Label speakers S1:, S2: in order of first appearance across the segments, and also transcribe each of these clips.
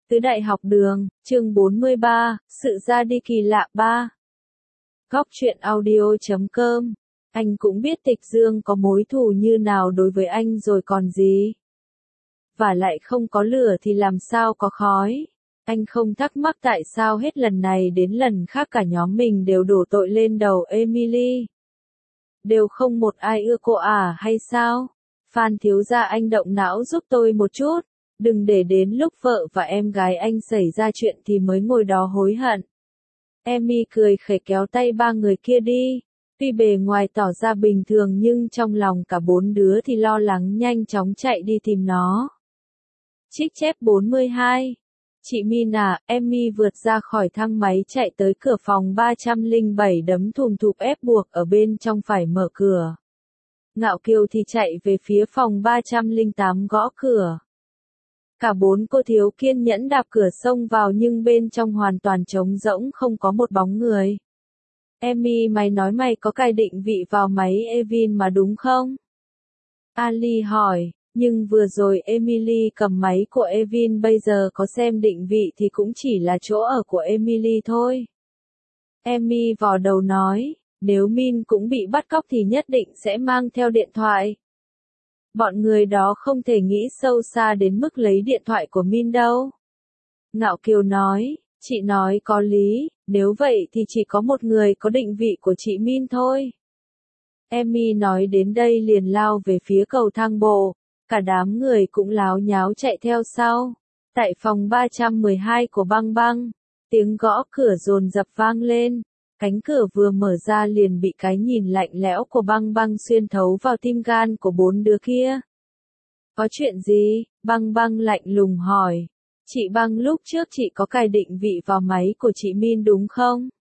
S1: Tứ Đại Học Đường, chương 43, Sự ra đi kỳ lạ 3. Góc truyện audio.com. Anh cũng biết Tịch Dương có mối thù như nào đối với anh rồi còn gì. Và lại không có lửa thì làm sao có khói. Anh không thắc mắc tại sao hết lần này đến lần khác cả nhóm mình đều đổ tội lên đầu Emily. Đều không một ai ưa cô à hay sao? Phan thiếu gia, anh động não giúp tôi một chút. Đừng để đến lúc vợ và em gái anh xảy ra chuyện thì mới ngồi đó hối hận. Emmy cười khẩy kéo tay ba người kia đi. Tuy bề ngoài tỏ ra bình thường nhưng trong lòng cả bốn đứa thì lo lắng, nhanh chóng chạy đi tìm nó. Trích chép 42. Chị Min à, Emmy vượt ra khỏi thang máy chạy tới cửa phòng 307, đấm thùm thụp ép buộc ở bên trong phải mở cửa. Ngạo Kiều thì chạy về phía phòng 308 gõ cửa. Cả bốn cô thiếu kiên nhẫn đạp cửa xông vào nhưng bên trong hoàn toàn trống rỗng, không có một bóng người. Emmy, mày nói mày có cài định vị vào máy Evin mà đúng không? Ali hỏi, nhưng vừa rồi Emily cầm máy của Evin, bây giờ có xem định vị thì cũng chỉ là chỗ ở của Emily thôi. Emmy vò đầu nói, nếu Min cũng bị bắt cóc thì nhất định sẽ mang theo điện thoại. Bọn người đó không thể nghĩ sâu xa đến mức lấy điện thoại của Min đâu. Ngạo Kiều nói, chị nói có lý, nếu vậy thì chỉ có một người có định vị của chị Min thôi. Emmy nói đến đây liền lao về phía cầu thang bộ, cả đám người cũng láo nháo chạy theo sau. Tại phòng 312 của Băng Băng, tiếng gõ cửa dồn dập vang lên. Cánh cửa vừa mở ra liền bị cái nhìn lạnh lẽo của Băng Băng xuyên thấu vào tim gan của bốn đứa kia. Có chuyện gì? Băng Băng lạnh lùng hỏi. Chị Băng, lúc trước chị có cài định vị vào máy của chị Min đúng không?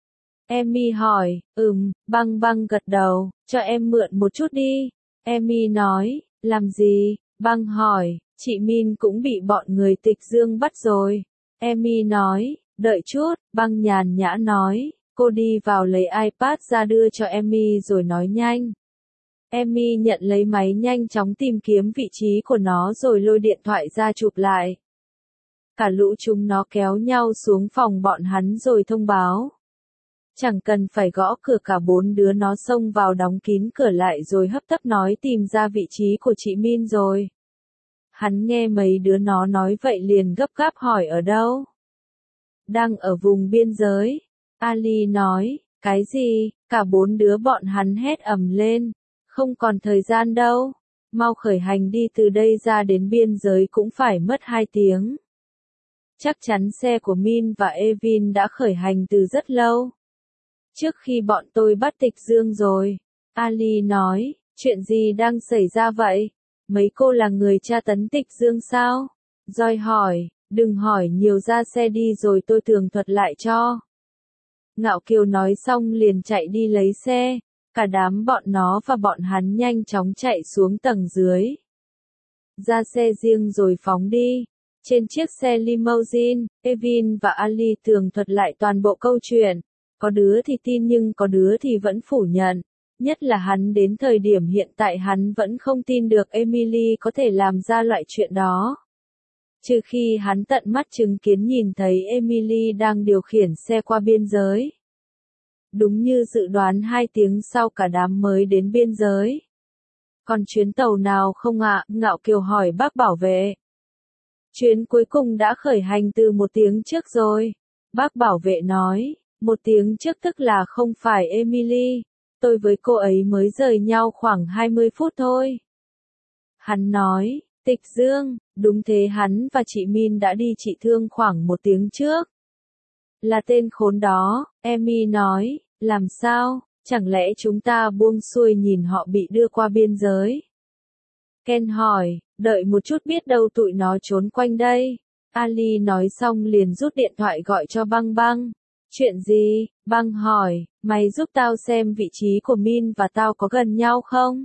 S1: Emmy hỏi. Băng Băng gật đầu, cho em mượn một chút đi. Emmy nói, làm gì? Băng hỏi, chị Min cũng bị bọn người Tịch Dương bắt rồi. Emmy nói, đợi chút. Băng nhàn nhã nói. Cô đi vào lấy iPad ra đưa cho Emmy rồi nói nhanh. Emmy nhận lấy máy, nhanh chóng tìm kiếm vị trí của nó rồi lôi điện thoại ra chụp lại. Cả lũ chúng nó kéo nhau xuống phòng bọn hắn rồi thông báo. Chẳng cần phải gõ cửa, cả bốn đứa nó xông vào đóng kín cửa lại rồi hấp tấp nói tìm ra vị trí của chị Min rồi. Hắn nghe mấy đứa nó nói vậy liền gấp gáp hỏi ở đâu. Đang ở vùng biên giới. Ali nói, cái gì? Cả bốn đứa bọn hắn hét ầm lên. Không còn thời gian đâu. Mau khởi hành đi, từ đây ra đến biên giới cũng phải mất 2 tiếng. Chắc chắn xe của Min và Evin đã khởi hành từ rất lâu. Trước khi bọn tôi bắt Tịch Dương rồi. Ali nói, chuyện gì đang xảy ra vậy? Mấy cô là người tra tấn Tịch Dương sao? Joy hỏi, đừng hỏi nhiều, ra xe đi rồi tôi tường thuật lại cho. Ngạo Kiều nói xong liền chạy đi lấy xe. Cả đám bọn nó và bọn hắn nhanh chóng chạy xuống tầng dưới. Ra xe riêng rồi phóng đi. Trên chiếc xe limousine, Evin và Ali tường thuật lại toàn bộ câu chuyện. Có đứa thì tin nhưng có đứa thì vẫn phủ nhận. Nhất là hắn, đến thời điểm hiện tại hắn vẫn không tin được Emily có thể làm ra loại chuyện đó. Trừ khi hắn tận mắt chứng kiến nhìn thấy Emily đang điều khiển xe qua biên giới. Đúng như dự đoán, 2 tiếng sau cả đám mới đến biên giới. Còn chuyến tàu nào không ạ? Ngạo Kiều hỏi bác bảo vệ. Chuyến cuối cùng đã khởi hành từ 1 tiếng trước rồi. Bác bảo vệ nói, 1 tiếng trước tức là không phải Emily. Tôi với cô ấy mới rời nhau khoảng 20 phút thôi. Hắn nói, Tịch Dương, đúng thế, hắn và chị Min đã đi trị thương khoảng 1 tiếng trước. Là tên khốn đó, Emmy nói, làm sao, chẳng lẽ chúng ta buông xuôi nhìn họ bị đưa qua biên giới? Ken hỏi, đợi một chút, biết đâu tụi nó trốn quanh đây. Ali nói xong liền rút điện thoại gọi cho Băng Băng. Chuyện gì? Băng hỏi, mày giúp tao xem vị trí của Min và tao có gần nhau không?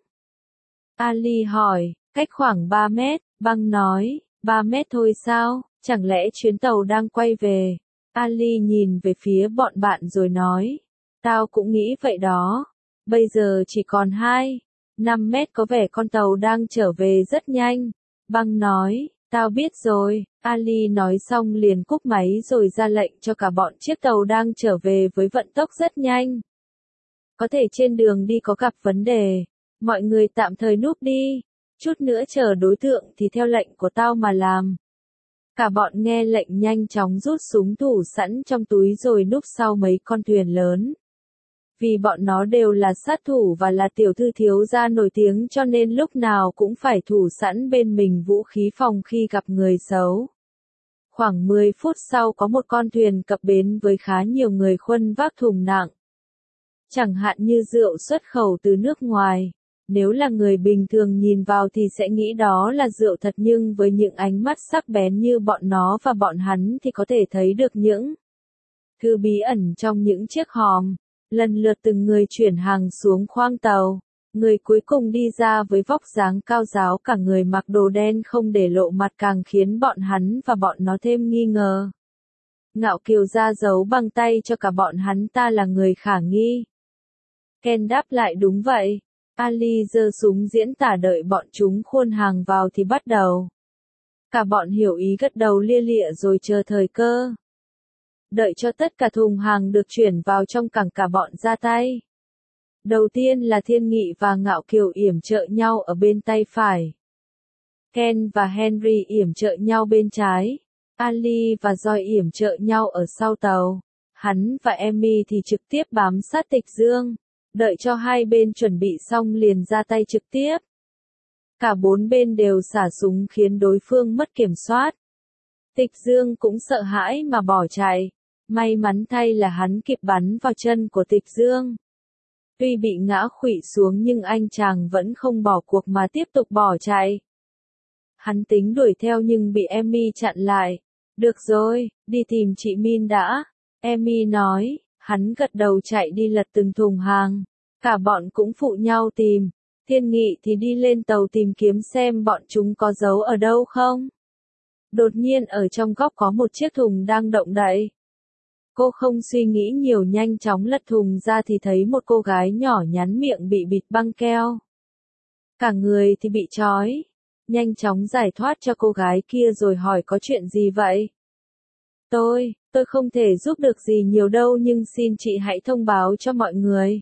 S1: Ali hỏi, cách khoảng 3 mét. Băng nói, 3 mét thôi sao, chẳng lẽ chuyến tàu đang quay về? Ali nhìn về phía bọn bạn rồi nói, tao cũng nghĩ vậy đó. Bây giờ chỉ còn 5 mét, có vẻ con tàu đang trở về rất nhanh. Băng nói, Tao biết rồi, Ali nói xong liền cúp máy rồi ra lệnh cho cả bọn chiếc tàu đang trở về với vận tốc rất nhanh. Có thể trên đường đi có gặp vấn đề, mọi người tạm thời núp đi, chút nữa chờ đối tượng thì theo lệnh của tao mà làm. Cả bọn nghe lệnh nhanh chóng rút súng thủ sẵn trong túi rồi núp sau mấy con thuyền lớn. Vì bọn nó đều là sát thủ và là tiểu thư thiếu gia nổi tiếng cho nên lúc nào cũng phải thủ sẵn bên mình vũ khí phòng khi gặp người xấu. Khoảng 10 phút sau có một con thuyền cập bến với khá nhiều người khuân vác thùng nặng. Chẳng hạn như rượu xuất khẩu từ nước ngoài. Nếu là người bình thường nhìn vào thì sẽ nghĩ đó là rượu thật nhưng với những ánh mắt sắc bén như bọn nó và bọn hắn thì có thể thấy được những thứ bí ẩn trong những chiếc hòm. Lần lượt từng người chuyển hàng xuống khoang tàu. Người cuối cùng đi ra với vóc dáng cao ráo cả người mặc đồ đen không để lộ mặt càng khiến bọn hắn và bọn nó thêm nghi ngờ. Ngạo Kiều ra dấu bằng tay cho cả bọn hắn ta là người khả nghi. Ken đáp lại đúng vậy. Ali giơ súng diễn tả đợi bọn chúng khuôn hàng vào thì bắt đầu. Cả bọn hiểu ý gật đầu lia lịa rồi chờ thời cơ. Đợi cho tất cả thùng hàng được chuyển vào trong cảng cả bọn ra tay. Đầu tiên là Thiên Nghị và Ngạo Kiều yểm trợ nhau ở bên tay phải. Ken và Henry yểm trợ nhau bên trái. Ali và Joy yểm trợ nhau ở sau tàu. Hắn và Emmy thì trực tiếp bám sát Tịch Dương. Đợi cho hai bên chuẩn bị xong liền ra tay trực tiếp. Cả bốn bên đều xả súng khiến đối phương mất kiểm soát. Tịch Dương cũng sợ hãi mà bỏ chạy. May mắn thay là hắn kịp bắn vào chân của Tịch Dương. Tuy bị ngã khuỵu xuống nhưng anh chàng vẫn không bỏ cuộc mà tiếp tục bỏ chạy. Hắn tính đuổi theo nhưng bị Emmy chặn lại. Được rồi, đi tìm chị Min đã. Emmy nói, hắn gật đầu chạy đi lật từng thùng hàng. Cả bọn cũng phụ nhau tìm. Thiên Nghị thì đi lên tàu tìm kiếm xem bọn chúng có giấu ở đâu không. Đột nhiên ở trong góc có một chiếc thùng đang động đậy. Cô không suy nghĩ nhiều nhanh chóng lật thùng ra thì thấy một cô gái nhỏ nhắn miệng bị bịt băng keo. Cả người thì bị trói. Nhanh chóng giải thoát cho cô gái kia rồi hỏi có chuyện gì vậy? Tôi không thể giúp được gì nhiều đâu nhưng xin chị hãy thông báo cho mọi người.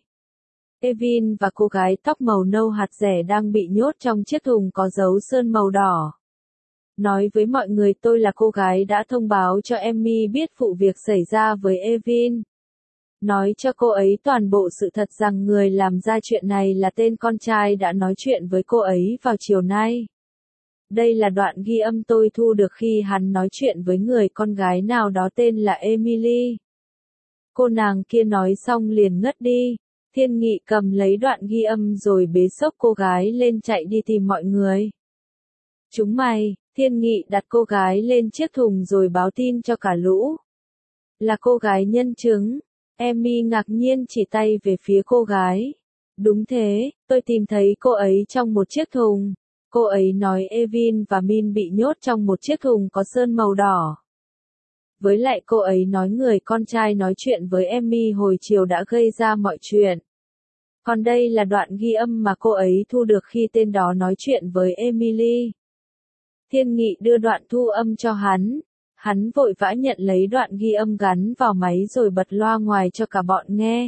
S1: Evin và cô gái tóc màu nâu hạt rẻ đang bị nhốt trong chiếc thùng có dấu sơn màu đỏ. Nói với mọi người tôi là cô gái đã thông báo cho Emmy biết vụ việc xảy ra với Evin. Nói cho cô ấy toàn bộ sự thật rằng người làm ra chuyện này là tên con trai đã nói chuyện với cô ấy vào chiều nay. Đây là đoạn ghi âm tôi thu được khi hắn nói chuyện với người con gái nào đó tên là Emily. Cô nàng kia nói xong liền ngất đi. Thiên Nghị cầm lấy đoạn ghi âm rồi bế xốc cô gái lên chạy đi tìm mọi người. Chúng mày, Thiên Nghị đặt cô gái lên chiếc thùng rồi báo tin cho cả lũ. Là cô gái nhân chứng. Emmy ngạc nhiên chỉ tay về phía cô gái. Đúng thế, tôi tìm thấy cô ấy trong một chiếc thùng. Cô ấy nói Evin và Min bị nhốt trong một chiếc thùng có sơn màu đỏ. Với lại cô ấy nói người con trai nói chuyện với Emmy hồi chiều đã gây ra mọi chuyện. Còn đây là đoạn ghi âm mà cô ấy thu được khi tên đó nói chuyện với Emily. Thiên Nghị đưa đoạn thu âm cho hắn. Hắn vội vã nhận lấy đoạn ghi âm gắn vào máy rồi bật loa ngoài cho cả bọn nghe.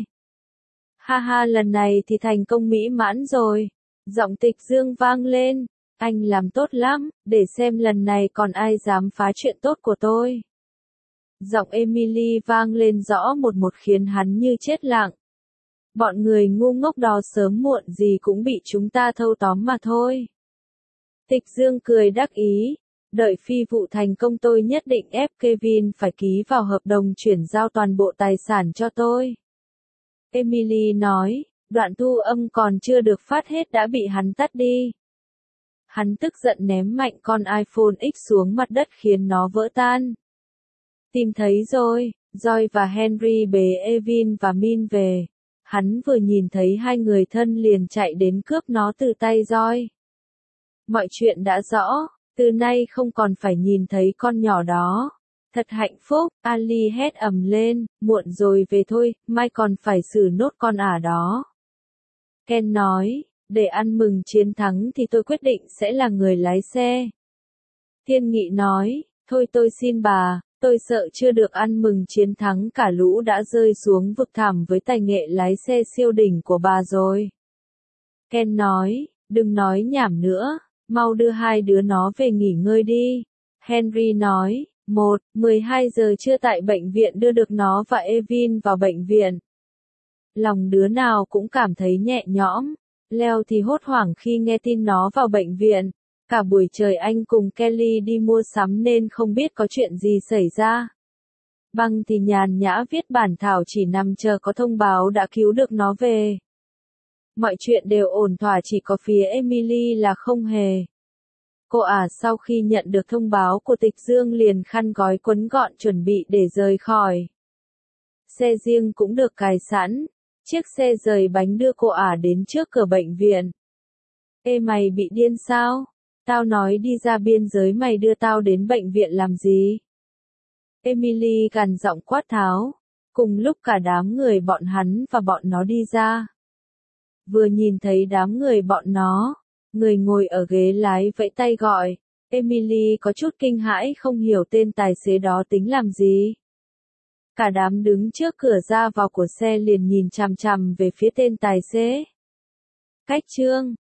S1: Ha ha, lần này thì thành công mỹ mãn rồi. Giọng Tịch Dương vang lên. Anh làm tốt lắm, để xem lần này còn ai dám phá chuyện tốt của tôi. Giọng Emily vang lên rõ một khiến hắn như chết lặng. Bọn người ngu ngốc đó sớm muộn gì cũng bị chúng ta thâu tóm mà thôi. Tịch Dương cười đắc ý. Đợi phi vụ thành công tôi nhất định ép Kevin phải ký vào hợp đồng chuyển giao toàn bộ tài sản cho tôi. Emily nói, đoạn thu âm còn chưa được phát hết đã bị hắn tắt đi. Hắn tức giận ném mạnh con iPhone X xuống mặt đất khiến nó vỡ tan. Tìm thấy rồi, Joy và Henry bế Evin và Min về. Hắn vừa nhìn thấy hai người thân liền chạy đến cướp nó từ tay Joy. Mọi chuyện đã rõ, từ nay không còn phải nhìn thấy con nhỏ đó. Thật hạnh phúc, Ali hét ầm lên, muộn rồi về thôi, mai còn phải xử nốt con ả đó. Ken nói, để ăn mừng chiến thắng thì tôi quyết định sẽ là người lái xe. Thiên Nghị nói, thôi tôi xin bà, tôi sợ chưa được ăn mừng chiến thắng cả lũ đã rơi xuống vực thẳm với tài nghệ lái xe siêu đỉnh của bà rồi. Ken nói, đừng nói nhảm nữa, mau đưa hai đứa nó về nghỉ ngơi đi. Henry nói, 12 giờ trưa tại bệnh viện đưa được nó và Evin vào bệnh viện. Lòng đứa nào cũng cảm thấy nhẹ nhõm. Leo thì hốt hoảng khi nghe tin nó vào bệnh viện. Cả buổi trời anh cùng Kelly đi mua sắm nên không biết có chuyện gì xảy ra. Băng thì nhàn nhã viết bản thảo chỉ nằm chờ có thông báo đã cứu được nó về. Mọi chuyện đều ổn thỏa, chỉ có phía Emily là không hề. Cô sau khi nhận được thông báo của Tịch Dương liền khăn gói quấn gọn chuẩn bị để rời khỏi. Xe riêng cũng được cài sẵn. Chiếc xe giày bánh đưa cô đến trước cửa bệnh viện. Ê mày bị điên sao? Tao nói đi ra biên giới mày đưa tao đến bệnh viện làm gì? Emily gằn giọng quát tháo. Cùng lúc cả đám người bọn hắn và bọn nó đi ra. Vừa nhìn thấy đám người bọn nó, người ngồi ở ghế lái vẫy tay gọi. Emily có chút kinh hãi không hiểu tên tài xế đó tính làm gì. Cả đám đứng trước cửa ra vào của xe liền nhìn chằm chằm về phía tên tài xế. Cách chương